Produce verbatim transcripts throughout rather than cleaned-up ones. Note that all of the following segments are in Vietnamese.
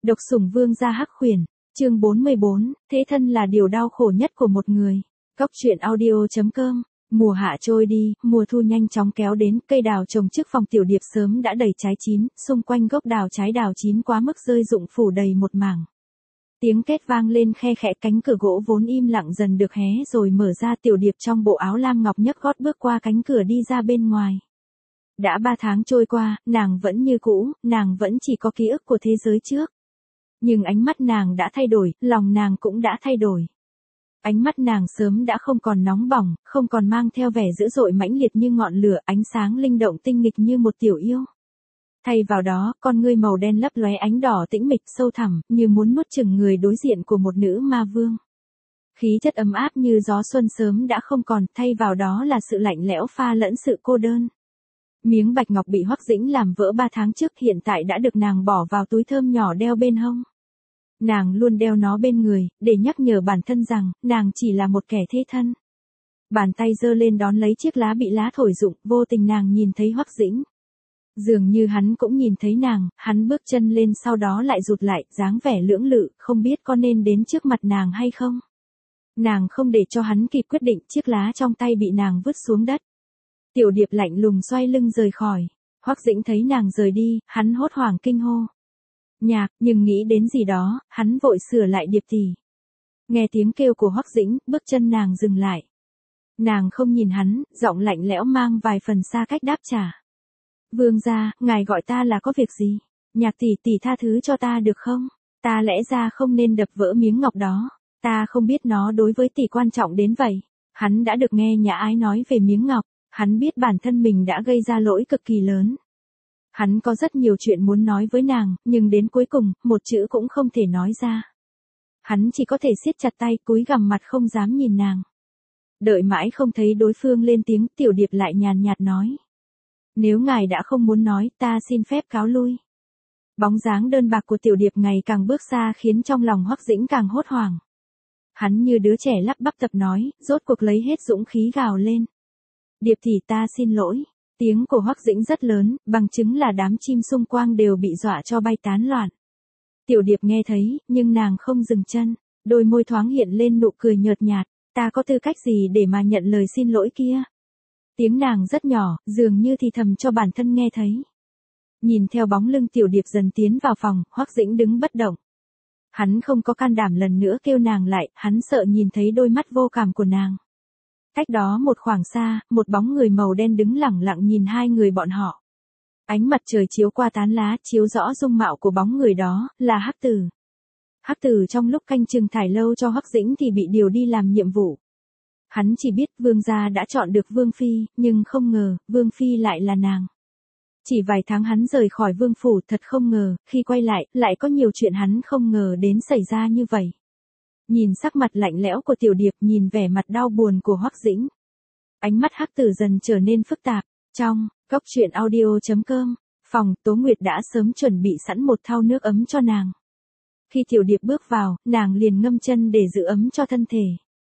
Độc sủng vương gia hắc khuyển, chương bốn mươi bốn, thế thân là điều đau khổ nhất của một người. Cóc truyện audio chấm com. Mùa hạ trôi đi, mùa thu nhanh chóng kéo đến, cây đào trồng trước phòng Tiểu Điệp sớm đã đầy trái chín, xung quanh gốc đào trái đào chín quá mức rơi rụng phủ đầy một mảng. Tiếng két vang lên khe khẽ, cánh cửa gỗ vốn im lặng dần được hé rồi mở ra. Tiểu Điệp trong bộ áo lam ngọc nhấc gót bước qua cánh cửa đi ra bên ngoài. Đã ba tháng trôi qua, nàng vẫn như cũ, nàng vẫn chỉ có ký ức của thế giới trước. Nhưng ánh mắt nàng đã thay đổi, lòng nàng cũng đã thay đổi. Ánh mắt nàng sớm đã không còn nóng bỏng, không còn mang theo vẻ dữ dội mãnh liệt như ngọn lửa, ánh sáng linh động tinh nghịch như một tiểu yêu. Thay vào đó, con ngươi màu đen lấp lóe ánh đỏ tĩnh mịch sâu thẳm, như muốn nuốt chửng người đối diện của một nữ ma vương. Khí chất ấm áp như gió xuân sớm đã không còn, thay vào đó là sự lạnh lẽo pha lẫn sự cô đơn. Miếng bạch ngọc bị Hoắc Dĩnh làm vỡ ba tháng trước hiện tại đã được nàng bỏ vào túi thơm nhỏ đeo bên hông. Nàng luôn đeo nó bên người, để nhắc nhở bản thân rằng, nàng chỉ là một kẻ thế thân. Bàn tay giơ lên đón lấy chiếc lá bị lá thổi rụng, vô tình nàng nhìn thấy Hoắc Dĩnh. Dường như hắn cũng nhìn thấy nàng, hắn bước chân lên sau đó lại rụt lại, dáng vẻ lưỡng lự, không biết có nên đến trước mặt nàng hay không. Nàng không để cho hắn kịp quyết định, chiếc lá trong tay bị nàng vứt xuống đất. Tiểu Điệp lạnh lùng xoay lưng rời khỏi. Hoắc Dĩnh thấy nàng rời đi, hắn hốt hoảng kinh hô. Nhạc, nhưng nghĩ đến gì đó, hắn vội sửa lại Điệp tỷ. Nghe tiếng kêu của Hoắc Dĩnh, bước chân nàng dừng lại. Nàng không nhìn hắn, giọng lạnh lẽo mang vài phần xa cách đáp trả. Vương gia, ngài gọi ta là có việc gì? Nhạc tỷ tỷ tha thứ cho ta được không? Ta lẽ ra không nên đập vỡ miếng ngọc đó. Ta không biết nó đối với tỷ quan trọng đến vậy. Hắn đã được nghe Nhã Ái nói về miếng ngọc. Hắn biết bản thân mình đã gây ra lỗi cực kỳ lớn. Hắn có rất nhiều chuyện muốn nói với nàng, nhưng đến cuối cùng, một chữ cũng không thể nói ra. Hắn chỉ có thể siết chặt tay, cúi gằm mặt không dám nhìn nàng. Đợi mãi không thấy đối phương lên tiếng, Tiểu Điệp lại nhàn nhạt nói. Nếu ngài đã không muốn nói, ta xin phép cáo lui. Bóng dáng đơn bạc của Tiểu Điệp ngày càng bước xa khiến trong lòng Hoắc Dĩnh càng hốt hoảng. Hắn như đứa trẻ lắp bắp tập nói, rốt cuộc lấy hết dũng khí gào lên. Điệp tỷ ta xin lỗi. Tiếng của Hoắc Dĩnh rất lớn, bằng chứng là đám chim xung quanh đều bị dọa cho bay tán loạn. Tiểu Điệp nghe thấy, nhưng nàng không dừng chân, đôi môi thoáng hiện lên nụ cười nhợt nhạt, ta có tư cách gì để mà nhận lời xin lỗi kia? Tiếng nàng rất nhỏ, dường như thì thầm cho bản thân nghe thấy. Nhìn theo bóng lưng Tiểu Điệp dần tiến vào phòng, Hoắc Dĩnh đứng bất động. Hắn không có can đảm lần nữa kêu nàng lại, hắn sợ nhìn thấy đôi mắt vô cảm của nàng. Cách đó một khoảng xa, một bóng người màu đen đứng lẳng lặng nhìn hai người bọn họ. Ánh mặt trời chiếu qua tán lá, chiếu rõ dung mạo của bóng người đó, là Hắc Tử. Hắc Tử trong lúc canh chừng thải lâu cho Hoắc Dĩnh thì bị điều đi làm nhiệm vụ. Hắn chỉ biết vương gia đã chọn được Vương Phi, nhưng không ngờ, Vương Phi lại là nàng. Chỉ vài tháng hắn rời khỏi vương phủ, thật không ngờ, khi quay lại, lại có nhiều chuyện hắn không ngờ đến xảy ra như vậy. Nhìn sắc mặt lạnh lẽo của Tiểu Điệp, nhìn vẻ mặt đau buồn của Hoắc Dĩnh. Ánh mắt Hắc Tử dần trở nên phức tạp. Trong, cóc truyện audio chấm com, phòng, Tố Nguyệt đã sớm chuẩn bị sẵn một thau nước ấm cho nàng. Khi Tiểu Điệp bước vào, nàng liền ngâm chân để giữ ấm cho thân thể.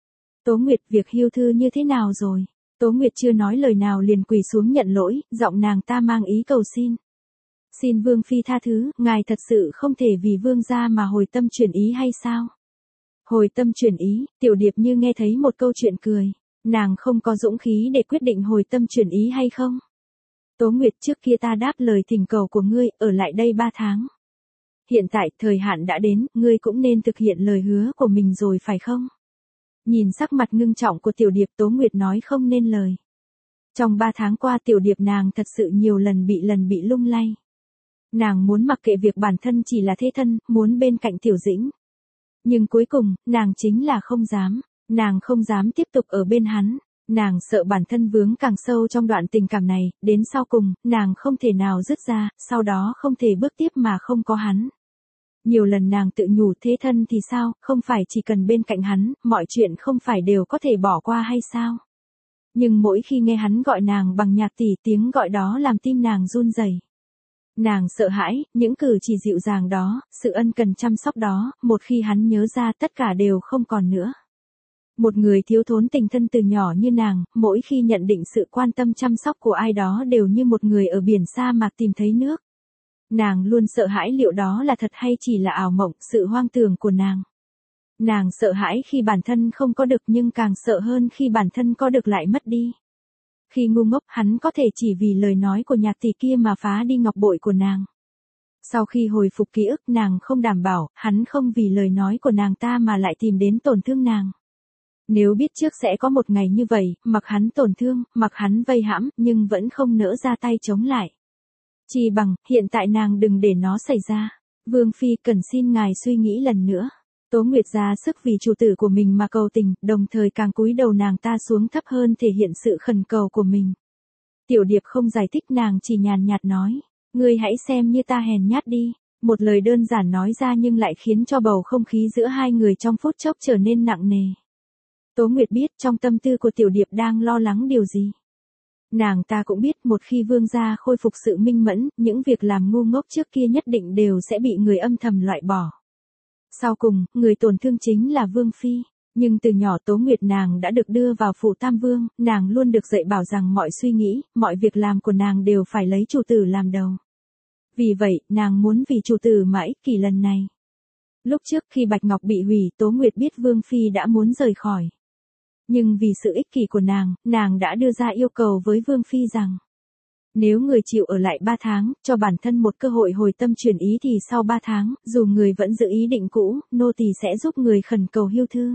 Tố Nguyệt, việc hưu thư như thế nào rồi? Tố Nguyệt chưa nói lời nào liền quỳ xuống nhận lỗi, giọng nàng ta mang ý cầu xin. Xin Vương Phi tha thứ, ngài thật sự không thể vì vương gia mà hồi tâm chuyển ý hay sao? Hồi tâm chuyển ý, Tiểu Điệp như nghe thấy một câu chuyện cười. Nàng không có dũng khí để quyết định hồi tâm chuyển ý hay không? Tố Nguyệt, trước kia ta đáp lời thỉnh cầu của ngươi, ở lại đây ba tháng. Hiện tại, thời hạn đã đến, ngươi cũng nên thực hiện lời hứa của mình rồi phải không? Nhìn sắc mặt ngưng trọng của Tiểu Điệp, Tố Nguyệt nói không nên lời. Trong ba tháng qua Tiểu Điệp nàng thật sự nhiều lần bị lần bị lung lay. Nàng muốn mặc kệ việc bản thân chỉ là thế thân, muốn bên cạnh Tiểu Dĩnh. Nhưng cuối cùng, nàng chính là không dám, nàng không dám tiếp tục ở bên hắn, nàng sợ bản thân vướng càng sâu trong đoạn tình cảm này, đến sau cùng, nàng không thể nào dứt ra, sau đó không thể bước tiếp mà không có hắn. Nhiều lần nàng tự nhủ thế thân thì sao, không phải chỉ cần bên cạnh hắn, mọi chuyện không phải đều có thể bỏ qua hay sao? Nhưng mỗi khi nghe hắn gọi nàng bằng nhạc tỷ, tiếng gọi đó làm tim nàng run rẩy. Nàng sợ hãi, những cử chỉ dịu dàng đó, sự ân cần chăm sóc đó, một khi hắn nhớ ra tất cả đều không còn nữa. Một người thiếu thốn tình thân từ nhỏ như nàng, mỗi khi nhận định sự quan tâm chăm sóc của ai đó đều như một người ở biển sa mạc tìm thấy nước. Nàng luôn sợ hãi liệu đó là thật hay chỉ là ảo mộng, sự hoang tưởng của nàng. Nàng sợ hãi khi bản thân không có được nhưng càng sợ hơn khi bản thân có được lại mất đi. Khi ngu ngốc hắn có thể chỉ vì lời nói của nhạc tỷ kia mà phá đi ngọc bội của nàng. Sau khi hồi phục ký ức nàng không đảm bảo, hắn không vì lời nói của nàng ta mà lại tìm đến tổn thương nàng. Nếu biết trước sẽ có một ngày như vậy, mặc hắn tổn thương, mặc hắn vây hãm, nhưng vẫn không nỡ ra tay chống lại. Chỉ bằng, hiện tại nàng đừng để nó xảy ra. Vương Phi cần xin ngài suy nghĩ lần nữa. Tố Nguyệt ra sức vì chủ tử của mình mà cầu tình, đồng thời càng cúi đầu nàng ta xuống thấp hơn thể hiện sự khẩn cầu của mình. Tiểu Điệp không giải thích nàng chỉ nhàn nhạt nói. Ngươi hãy xem như ta hèn nhát đi. Một lời đơn giản nói ra nhưng lại khiến cho bầu không khí giữa hai người trong phút chốc trở nên nặng nề. Tố Nguyệt biết trong tâm tư của Tiểu Điệp đang lo lắng điều gì. Nàng ta cũng biết một khi vương gia khôi phục sự minh mẫn, những việc làm ngu ngốc trước kia nhất định đều sẽ bị người âm thầm loại bỏ. Sau cùng, người tổn thương chính là Vương Phi. Nhưng từ nhỏ Tố Nguyệt nàng đã được đưa vào phủ Tam Vương, nàng luôn được dạy bảo rằng mọi suy nghĩ, mọi việc làm của nàng đều phải lấy chủ tử làm đầu. Vì vậy, nàng muốn vì chủ tử mà ích kỷ lần này. Lúc trước khi Bạch Ngọc bị hủy, Tố Nguyệt biết Vương Phi đã muốn rời khỏi. Nhưng vì sự ích kỷ của nàng, nàng đã đưa ra yêu cầu với Vương Phi rằng nếu người chịu ở lại ba tháng, cho bản thân một cơ hội hồi tâm chuyển ý thì sau ba tháng, dù người vẫn giữ ý định cũ, nô tỳ sẽ giúp người khẩn cầu hưu thư.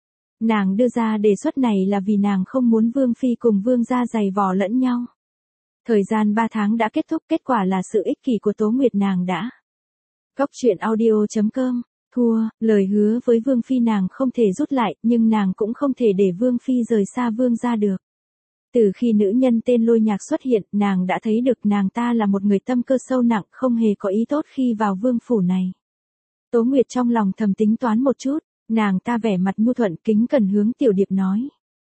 Nàng đưa ra đề xuất này là vì nàng không muốn Vương Phi cùng Vương gia giày vò lẫn nhau. Thời gian ba tháng đã kết thúc, kết quả là sự ích kỷ của Tố Nguyệt nàng đã. Góc truyện audio chấm com Thua, lời hứa với Vương Phi nàng không thể rút lại, nhưng nàng cũng không thể để Vương Phi rời xa Vương gia được. Từ khi nữ nhân tên Lôi Nhạc xuất hiện, nàng đã thấy được nàng ta là một người tâm cơ sâu nặng, không hề có ý tốt khi vào vương phủ này. Tố Nguyệt trong lòng thầm tính toán một chút, nàng ta vẻ mặt nhu thuận kính cẩn hướng Tiểu Điệp nói.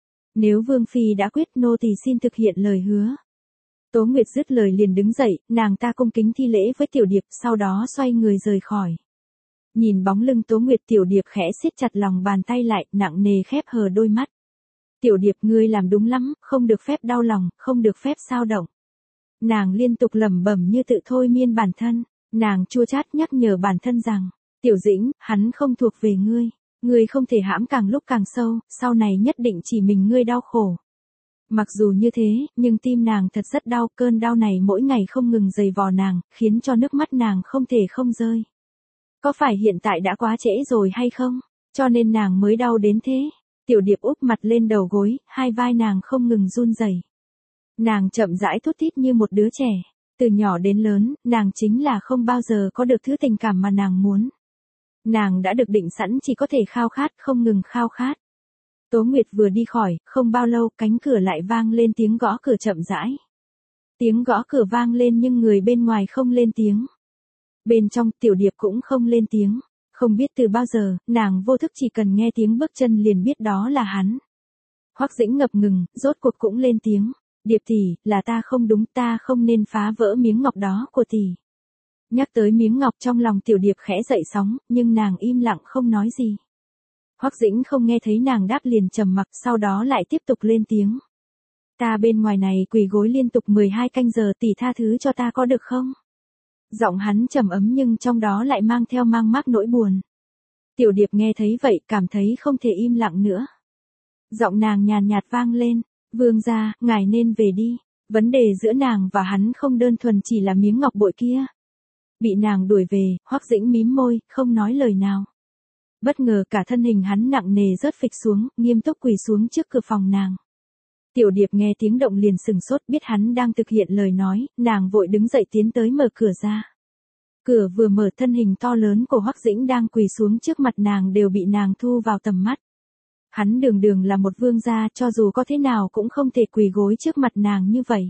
Nếu Vương Phi đã quyết nô tỳ xin thực hiện lời hứa. Tố Nguyệt dứt lời liền đứng dậy, nàng ta cung kính thi lễ với Tiểu Điệp, sau đó xoay người rời khỏi. Nhìn bóng lưng Tố Nguyệt, Tiểu Điệp khẽ siết chặt lòng bàn tay lại, nặng nề khép hờ đôi mắt. Tiểu Điệp ngươi làm đúng lắm, không được phép đau lòng, không được phép xao động. Nàng liên tục lẩm bẩm như tự thôi miên bản thân, nàng chua chát nhắc nhở bản thân rằng, Tiểu Dĩnh, hắn không thuộc về ngươi, ngươi không thể hãm càng lúc càng sâu, sau này nhất định chỉ mình ngươi đau khổ. Mặc dù như thế, nhưng tim nàng thật rất đau, cơn đau này mỗi ngày không ngừng giày vò nàng, khiến cho nước mắt nàng không thể không rơi. Có phải hiện tại đã quá trễ rồi hay không? Cho nên nàng mới đau đến thế. Tiểu Điệp úp mặt lên đầu gối, hai vai nàng không ngừng run rẩy. Nàng chậm rãi thút thít như một đứa trẻ. Từ nhỏ đến lớn, nàng chính là không bao giờ có được thứ tình cảm mà nàng muốn. Nàng đã được định sẵn chỉ có thể khao khát, không ngừng khao khát. Tố Nguyệt vừa đi khỏi, không bao lâu cánh cửa lại vang lên tiếng gõ cửa chậm rãi. Tiếng gõ cửa vang lên nhưng người bên ngoài không lên tiếng. Bên trong, Tiểu Điệp cũng không lên tiếng. Không biết từ bao giờ, nàng vô thức chỉ cần nghe tiếng bước chân liền biết đó là hắn. Hoắc Dĩnh ngập ngừng, rốt cuộc cũng lên tiếng. Điệp tỷ, là ta không đúng, ta không nên phá vỡ miếng ngọc đó của tỷ. Nhắc tới miếng ngọc trong lòng Tiểu Điệp khẽ dậy sóng, nhưng nàng im lặng không nói gì. Hoắc Dĩnh không nghe thấy nàng đáp liền trầm mặc, sau đó lại tiếp tục lên tiếng. Ta bên ngoài này quỳ gối liên tục mười hai canh giờ, tỷ tha thứ cho ta có được không? Giọng hắn trầm ấm nhưng trong đó lại mang theo mang mác nỗi buồn. Tiểu Điệp nghe thấy vậy cảm thấy không thể im lặng nữa. Giọng nàng nhàn nhạt vang lên, Vương gia, ngài nên về đi. Vấn đề giữa nàng và hắn không đơn thuần chỉ là miếng ngọc bội kia. Bị nàng đuổi về, Hoắc Dĩnh mím môi, không nói lời nào. Bất ngờ cả thân hình hắn nặng nề rớt phịch xuống, nghiêm túc quỳ xuống trước cửa phòng nàng. Tiểu Điệp nghe tiếng động liền sừng sốt, biết hắn đang thực hiện lời nói, nàng vội đứng dậy tiến tới mở cửa ra. Cửa vừa mở, thân hình to lớn của Hoắc Dĩnh đang quỳ xuống trước mặt nàng đều bị nàng thu vào tầm mắt. Hắn đường đường là một vương gia, cho dù có thế nào cũng không thể quỳ gối trước mặt nàng như vậy.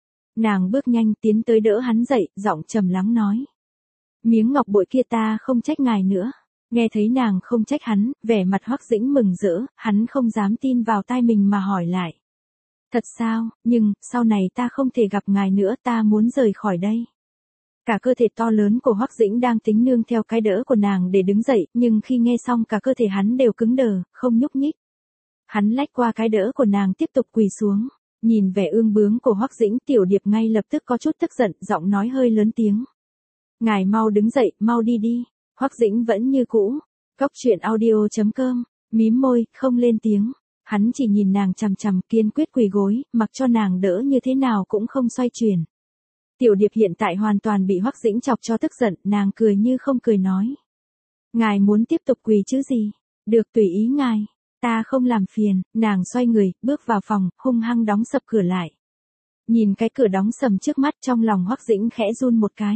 Nàng bước nhanh tiến tới đỡ hắn dậy, giọng trầm lắng nói. Miếng ngọc bội kia ta không trách ngài nữa. Nghe thấy nàng không trách hắn, vẻ mặt Hoắc Dĩnh mừng rỡ, hắn không dám tin vào tai mình mà hỏi lại. Thật sao, nhưng, sau này ta không thể gặp ngài nữa, ta muốn rời khỏi đây. Cả cơ thể to lớn của Hoắc Dĩnh đang tính nương theo cái đỡ của nàng để đứng dậy, nhưng khi nghe xong cả cơ thể hắn đều cứng đờ, không nhúc nhích. Hắn lách qua cái đỡ của nàng tiếp tục quỳ xuống, nhìn vẻ ương bướng của Hoắc Dĩnh, Tiểu Điệp ngay lập tức có chút tức giận, giọng nói hơi lớn tiếng. Ngài mau đứng dậy, mau đi đi. Hoắc Dĩnh vẫn như cũ. Cóc truyện audio chấm com, mím môi, không lên tiếng. Hắn chỉ nhìn nàng chằm chằm, kiên quyết quỳ gối, mặc cho nàng đỡ như thế nào cũng không xoay chuyển. Tiểu Điệp hiện tại hoàn toàn bị Hoắc Dĩnh chọc cho tức giận, nàng cười như không cười nói. Ngài muốn tiếp tục quỳ chứ gì? Được, tùy ý ngài. Ta không làm phiền. Nàng xoay người, bước vào phòng, hung hăng đóng sập cửa lại. Nhìn cái cửa đóng sầm trước mắt, trong lòng Hoắc Dĩnh khẽ run một cái.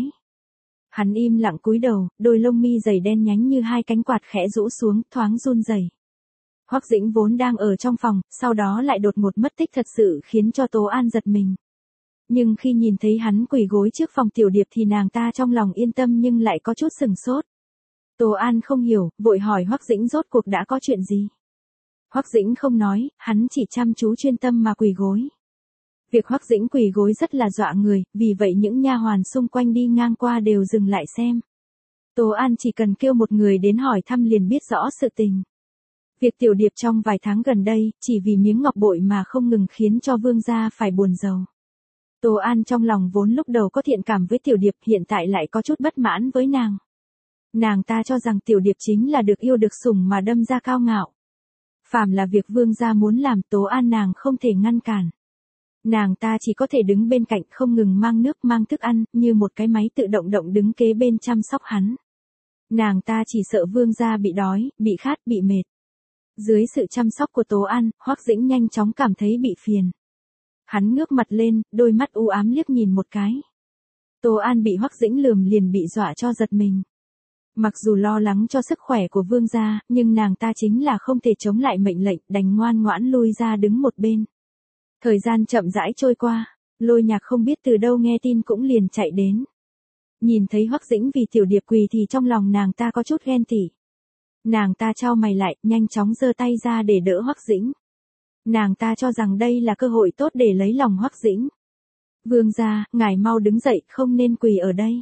Hắn im lặng cúi đầu, đôi lông mi dày đen nhánh như hai cánh quạt khẽ rũ xuống, thoáng run rẩy. Hoắc Dĩnh vốn đang ở trong phòng, sau đó lại đột ngột mất tích thật sự khiến cho Tố An giật mình. Nhưng khi nhìn thấy hắn quỳ gối trước phòng Tiểu Điệp thì nàng ta trong lòng yên tâm nhưng lại có chút sừng sốt. Tố An không hiểu, vội hỏi Hoắc Dĩnh rốt cuộc đã có chuyện gì. Hoắc Dĩnh không nói, hắn chỉ chăm chú chuyên tâm mà quỳ gối. Việc Hoắc Dĩnh quỳ gối rất là dọa người, vì vậy những nha hoàn xung quanh đi ngang qua đều dừng lại xem. Tố An chỉ cần kêu một người đến hỏi thăm liền biết rõ sự tình. Việc Tiểu Điệp trong vài tháng gần đây, chỉ vì miếng ngọc bội mà không ngừng khiến cho vương gia phải buồn rầu. Tố An trong lòng vốn lúc đầu có thiện cảm với Tiểu Điệp, hiện tại lại có chút bất mãn với nàng. Nàng ta cho rằng Tiểu Điệp chính là được yêu được sủng mà đâm ra cao ngạo. Phàm là việc vương gia muốn làm, Tố An nàng không thể ngăn cản. Nàng ta chỉ có thể đứng bên cạnh không ngừng mang nước mang thức ăn, như một cái máy tự động động đứng kế bên chăm sóc hắn. Nàng ta chỉ sợ vương gia bị đói, bị khát, bị mệt. Dưới sự chăm sóc của Tố An, Hoắc Dĩnh nhanh chóng cảm thấy bị phiền. Hắn ngước mặt lên, đôi mắt u ám liếc nhìn một cái. Tố An bị Hoắc Dĩnh lườm liền bị dọa cho giật mình. Mặc dù lo lắng cho sức khỏe của vương gia, nhưng nàng ta chính là không thể chống lại mệnh lệnh, đành ngoan ngoãn lui ra đứng một bên. Thời gian chậm rãi trôi qua, Lôi Nhạc không biết từ đâu nghe tin cũng liền chạy đến. Nhìn thấy Hoắc Dĩnh vì Tiểu Điệp quỳ thì trong lòng nàng ta có chút ghen tị. Nàng ta chau mày lại, nhanh chóng giơ tay ra để đỡ Hoắc Dĩnh. Nàng ta cho rằng đây là cơ hội tốt để lấy lòng Hoắc Dĩnh. Vương gia, ngài mau đứng dậy, không nên quỳ ở đây.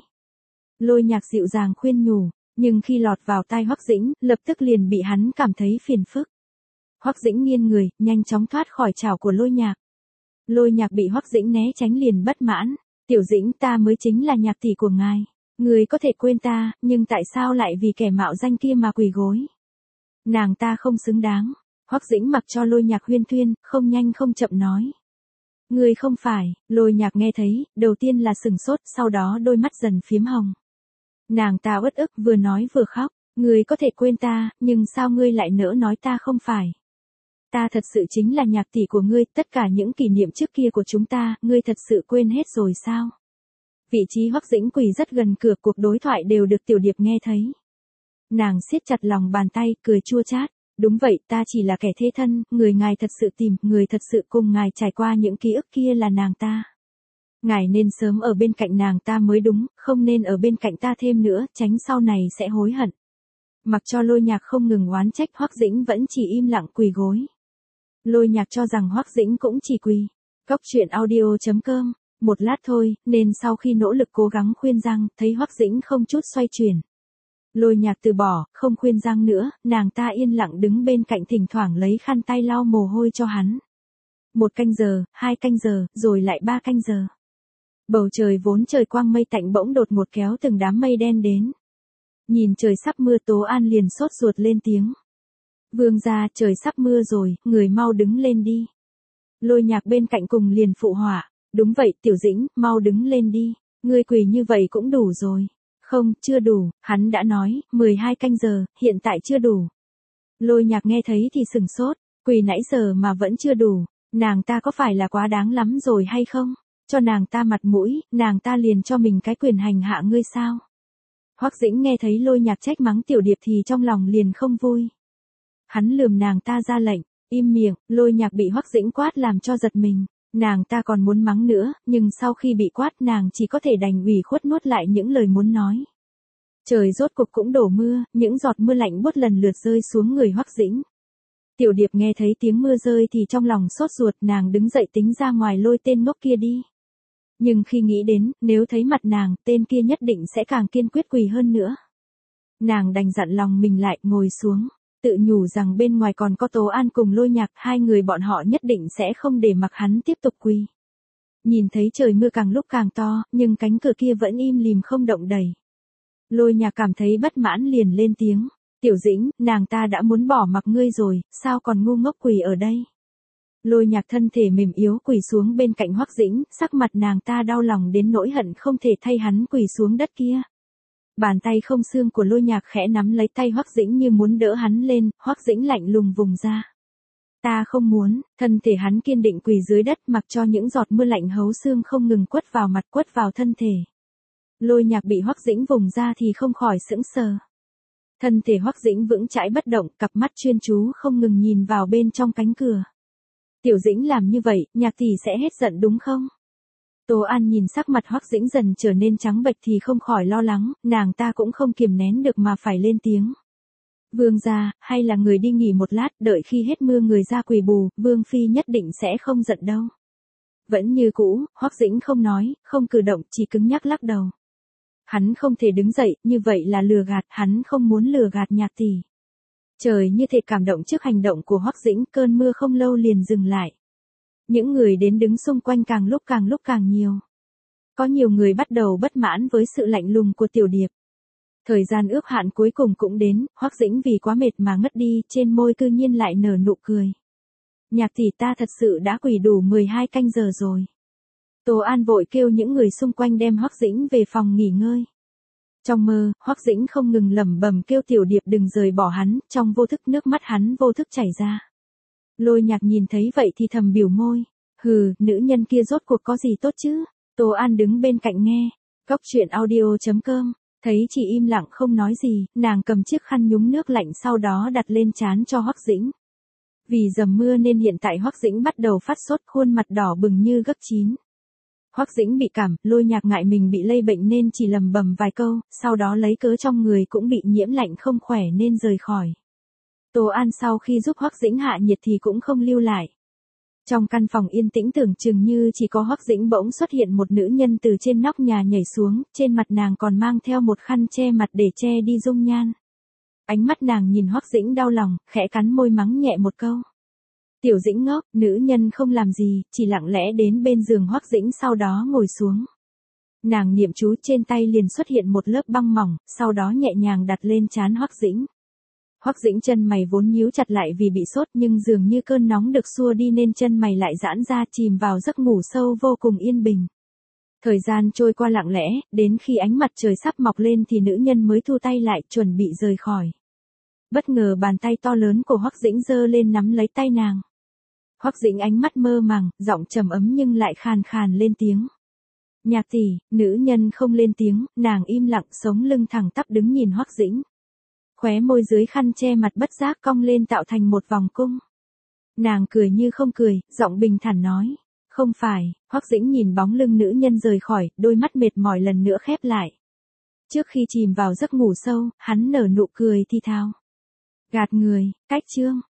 Lôi Nhạc dịu dàng khuyên nhủ, nhưng khi lọt vào tai Hoắc Dĩnh, lập tức liền bị hắn cảm thấy phiền phức. Hoắc Dĩnh nghiêng người, nhanh chóng thoát khỏi chảo của Lôi Nhạc. Lôi Nhạc bị Hoắc Dĩnh né tránh liền bất mãn. Tiểu Dĩnh, ta mới chính là nhạc tỷ của ngài. Người có thể quên ta, nhưng tại sao lại vì kẻ mạo danh kia mà quỳ gối? Nàng ta không xứng đáng. Hoắc Dĩnh mặc cho Lôi Nhạc huyên thuyên, không nhanh không chậm nói. Người không phải. Lôi Nhạc nghe thấy, đầu tiên là sừng sốt, sau đó đôi mắt dần phiếm hồng. Nàng ta uất ức, vừa nói vừa khóc. Người có thể quên ta, nhưng sao ngươi lại nỡ nói ta không phải? Ta thật sự chính là nhạc tỷ của ngươi, tất cả những kỷ niệm trước kia của chúng ta, ngươi thật sự quên hết rồi sao? Vị trí Hoắc Dĩnh quỳ rất gần cửa, cuộc đối thoại đều được Tiểu Điệp nghe thấy. Nàng siết chặt lòng bàn tay, cười chua chát. Đúng vậy, ta chỉ là kẻ thế thân, người ngài thật sự tìm, người thật sự cùng ngài trải qua những ký ức kia là nàng ta. Ngài nên sớm ở bên cạnh nàng ta mới đúng, không nên ở bên cạnh ta thêm nữa, tránh sau này sẽ hối hận. Mặc cho Lôi Nhạc không ngừng oán trách, Hoắc Dĩnh vẫn chỉ im lặng quỳ gối. Lôi Nhạc cho rằng Hoắc Dĩnh cũng chỉ quỳ. Cóc truyện audio chấm com, một lát thôi, nên sau khi nỗ lực cố gắng khuyên răng, thấy Hoắc Dĩnh không chút xoay chuyển. Lôi Nhạc từ bỏ, không khuyên răng nữa, nàng ta yên lặng đứng bên cạnh thỉnh thoảng lấy khăn tay lau mồ hôi cho hắn. Một canh giờ, hai canh giờ, rồi lại ba canh giờ. Bầu trời vốn trời quang mây tạnh bỗng đột ngột kéo từng đám mây đen đến. Nhìn trời sắp mưa, Tố An liền sốt ruột lên tiếng. Vương gia, trời sắp mưa rồi, người mau đứng lên đi. Lôi Nhạc bên cạnh cùng liền phụ họa. Đúng vậy, Tiểu Dĩnh, mau đứng lên đi. Ngươi quỳ như vậy cũng đủ rồi. Không, chưa đủ, hắn đã nói, mười hai canh giờ, hiện tại chưa đủ. Lôi Nhạc nghe thấy thì sừng sốt, quỳ nãy giờ mà vẫn chưa đủ. Nàng ta có phải là quá đáng lắm rồi hay không? Cho nàng ta mặt mũi, nàng ta liền cho mình cái quyền hành hạ ngươi sao? Hoắc Dĩnh nghe thấy Lôi Nhạc trách mắng Tiểu Điệp thì trong lòng liền không vui. Hắn lườm nàng ta ra lệnh, im miệng. Lôi Nhạc bị Hoắc Dĩnh quát làm cho giật mình. Nàng ta còn muốn mắng nữa, nhưng sau khi bị quát nàng chỉ có thể đành ủy khuất nuốt lại những lời muốn nói. Trời rốt cục cũng đổ mưa, những giọt mưa lạnh buốt lần lượt rơi xuống người Hoắc Dĩnh. Tiểu Điệp nghe thấy tiếng mưa rơi thì trong lòng sốt ruột, nàng đứng dậy tính ra ngoài lôi tên ngốc kia đi. Nhưng khi nghĩ đến, nếu thấy mặt nàng, tên kia nhất định sẽ càng kiên quyết quỳ hơn nữa. Nàng đành dặn lòng mình lại, ngồi xuống, tự nhủ rằng bên ngoài còn có Tố An cùng Lôi Nhạc, hai người bọn họ nhất định sẽ không để mặc hắn tiếp tục quỳ. Nhìn thấy trời mưa càng lúc càng to, nhưng cánh cửa kia vẫn im lìm không động đẩy. Lôi Nhạc cảm thấy bất mãn liền lên tiếng. Tiểu Dĩnh, nàng ta đã muốn bỏ mặc ngươi rồi, sao còn ngu ngốc quỳ ở đây? Lôi Nhạc thân thể mềm yếu quỳ xuống bên cạnh Hoắc Dĩnh, sắc mặt nàng ta đau lòng đến nỗi hận không thể thay hắn quỳ xuống đất kia. Bàn tay không xương của Lôi Nhạc khẽ nắm lấy tay Hoắc Dĩnh như muốn đỡ hắn lên, Hoắc Dĩnh lạnh lùng vùng ra. Ta không muốn, thân thể hắn kiên định quỳ dưới đất mặc cho những giọt mưa lạnh hấu xương không ngừng quất vào mặt quất vào thân thể. Lôi Nhạc bị Hoắc Dĩnh vùng ra thì không khỏi sững sờ. Thân thể Hoắc Dĩnh vững chãi bất động, cặp mắt chuyên chú không ngừng nhìn vào bên trong cánh cửa. Tiểu Dĩnh làm như vậy, Nhạc tỷ sẽ hết giận đúng không? Tố An nhìn sắc mặt Hoắc Dĩnh dần trở nên trắng bệch thì không khỏi lo lắng, nàng ta cũng không kiềm nén được mà phải lên tiếng. Vương gia, hay là người đi nghỉ một lát, đợi khi hết mưa người ra quỳ bù, Vương phi nhất định sẽ không giận đâu. Vẫn như cũ, Hoắc Dĩnh không nói, không cử động, chỉ cứng nhắc lắc đầu. Hắn không thể đứng dậy, như vậy là lừa gạt, hắn không muốn lừa gạt Nhạc tỷ. Trời như thể cảm động trước hành động của Hoắc Dĩnh, cơn mưa không lâu liền dừng lại. Những người đến đứng xung quanh càng lúc càng lúc càng nhiều. Có nhiều người bắt đầu bất mãn với sự lạnh lùng của Tiểu Điệp. Thời gian ước hạn cuối cùng cũng đến, Hoắc Dĩnh vì quá mệt mà ngất đi, trên môi cư nhiên lại nở nụ cười. Nhạc tỷ, ta thật sự đã quỳ đủ mười hai canh giờ rồi. Tố An vội kêu những người xung quanh đem Hoắc Dĩnh về phòng nghỉ ngơi. Trong mơ, Hoắc Dĩnh không ngừng lẩm bẩm kêu Tiểu Điệp đừng rời bỏ hắn, trong vô thức nước mắt hắn vô thức chảy ra. Lôi Nhạc nhìn thấy vậy thì thầm biểu môi. Hừ, nữ nhân kia rốt cuộc có gì tốt chứ? Tố An đứng bên cạnh nghe. Cóc truyện audio chấm com. Thấy chị im lặng không nói gì, nàng cầm chiếc khăn nhúng nước lạnh sau đó đặt lên trán cho Hoắc Dĩnh. Vì dầm mưa nên hiện tại Hoắc Dĩnh bắt đầu phát sốt, khuôn mặt đỏ bừng như gấc chín. Hoắc Dĩnh bị cảm, Lôi Nhạc ngại mình bị lây bệnh nên chỉ lầm bầm vài câu, sau đó lấy cớ trong người cũng bị nhiễm lạnh không khỏe nên rời khỏi. Tố An sau khi giúp Hoắc Dĩnh hạ nhiệt thì cũng không lưu lại. Trong căn phòng yên tĩnh tưởng chừng như chỉ có Hoắc Dĩnh bỗng xuất hiện một nữ nhân từ trên nóc nhà nhảy xuống, trên mặt nàng còn mang theo một khăn che mặt để che đi dung nhan. Ánh mắt nàng nhìn Hoắc Dĩnh đau lòng, khẽ cắn môi mắng nhẹ một câu. Tiểu Dĩnh ngốc, nữ nhân không làm gì, chỉ lặng lẽ đến bên giường Hoắc Dĩnh sau đó ngồi xuống. Nàng niệm chú trên tay liền xuất hiện một lớp băng mỏng, sau đó nhẹ nhàng đặt lên trán Hoắc Dĩnh. Hoắc Dĩnh chân mày vốn nhíu chặt lại vì bị sốt nhưng dường như cơn nóng được xua đi nên chân mày lại giãn ra chìm vào giấc ngủ sâu vô cùng yên bình. Thời gian trôi qua lặng lẽ, đến khi ánh mặt trời sắp mọc lên thì nữ nhân mới thu tay lại chuẩn bị rời khỏi. Bất ngờ bàn tay to lớn của Hoắc Dĩnh giơ lên nắm lấy tay nàng. Hoắc Dĩnh ánh mắt mơ màng, giọng trầm ấm nhưng lại khàn khàn lên tiếng. Nhạc tỷ, nữ nhân không lên tiếng, nàng im lặng sống lưng thẳng tắp đứng nhìn Hoắc Dĩnh. Khóe môi dưới khăn che mặt bất giác cong lên tạo thành một vòng cung. Nàng cười như không cười, giọng bình thản nói. Không phải, Hoắc Dĩnh nhìn bóng lưng nữ nhân rời khỏi, đôi mắt mệt mỏi lần nữa khép lại. Trước khi chìm vào giấc ngủ sâu, hắn nở nụ cười thi thao. Gạt người, cách chương.